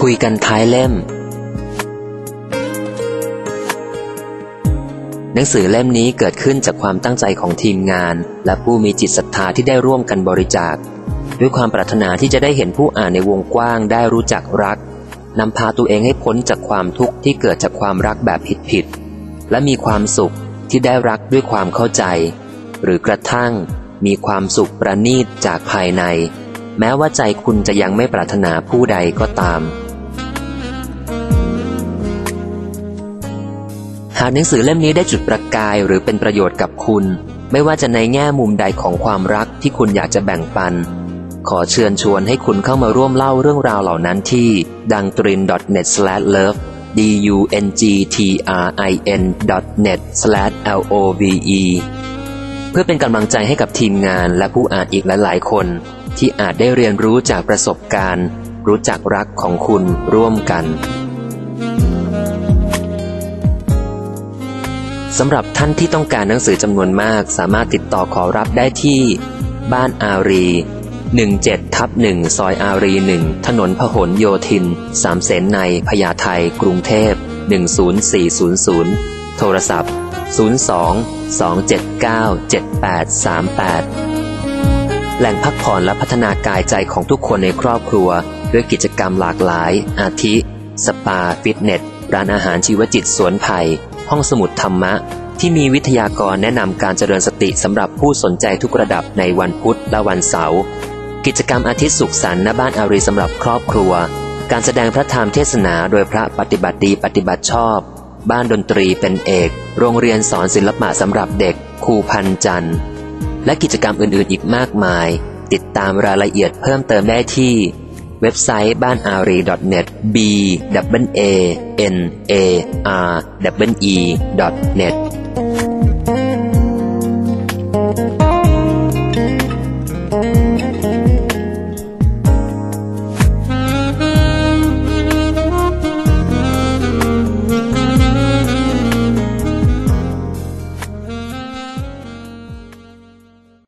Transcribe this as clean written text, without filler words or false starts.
คุยกันท้ายเล่มหนังสือเล่มนี้เกิดขึ้นจากความตั้งใจของทีมงานและผู้มีจิตศรัทธาที่ได้ร่วมกันบริจาคด้วยความปรารถนาที่จะได้เห็นผู้อ่านในวงกว้างได้รู้จักรักนำพาตัวเองให้พ้นจากความทุกข์ที่เกิดจากความรักแบบผิดๆและมีความสุขที่ได้รักด้วยความเข้าใจหรือกระทั่งมีความสุขประณีตจากภายในแม้ว่าใจคุณจะยังไม่ปรารถนาผู้ใดก็ตามหากหนังสือเล่มนี้ได้จุดประกายหรือเป็นประโยชน์กับคุณไม่ว่าจะในแง่มุมใดของความรักที่คุณอยากจะแบ่งปันขอเชิญชวนให้คุณเข้ามาร่วมเล่าเรื่องราวเหล่านั้นที่ dangtrin.net/love dungtrin.net/love เพื่อเป็นกำลังใจให้กับทีมงานและผู้อ่านอีกหลายๆคนที่อาจได้เรียนรู้จากประสบการณ์รู้จักรักของคุณร่วมกันสำหรับท่านที่ต้องการหนังสือจำนวนมากสามารถติดต่อขอรับได้ที่บ้านอารี17/1 ซอยอารี 1 ถนนพหลโยธิน 3 เสนในพญาไทกรุงเทพ10400โทรศัพท์02-279-7838แหล่งพักผ่อนและพัฒนากายใจของทุกคนในครอบครัวด้วยกิจกรรมหลากหลายอาทิสปาฟิตเนสร้านอาหารชีวจิตสวนไผ่ห้องสมุดธรรมะที่มีวิทยากรแนะนำการเจริญสติสำหรับผู้สนใจทุกระดับในวันพุธและวันเสาร์กิจกรรมอาทิตย์สุขสันต์ณบ้านอารีสำหรับครอบครัวการแสดงพระธรรมเทศนาโดยพระปฏิบัติดีปฏิบัติชอบบ้านดนตรีเป็นเอกโรงเรียนสอนศิลปะสำหรับเด็กครูพันจันทร์และกิจกรรมอื่นๆอีกมากมายติดตามรายละเอียดเพิ่มเติมได้ที่เว็บไซต์บ้านอารี .net b a a n a r e e .net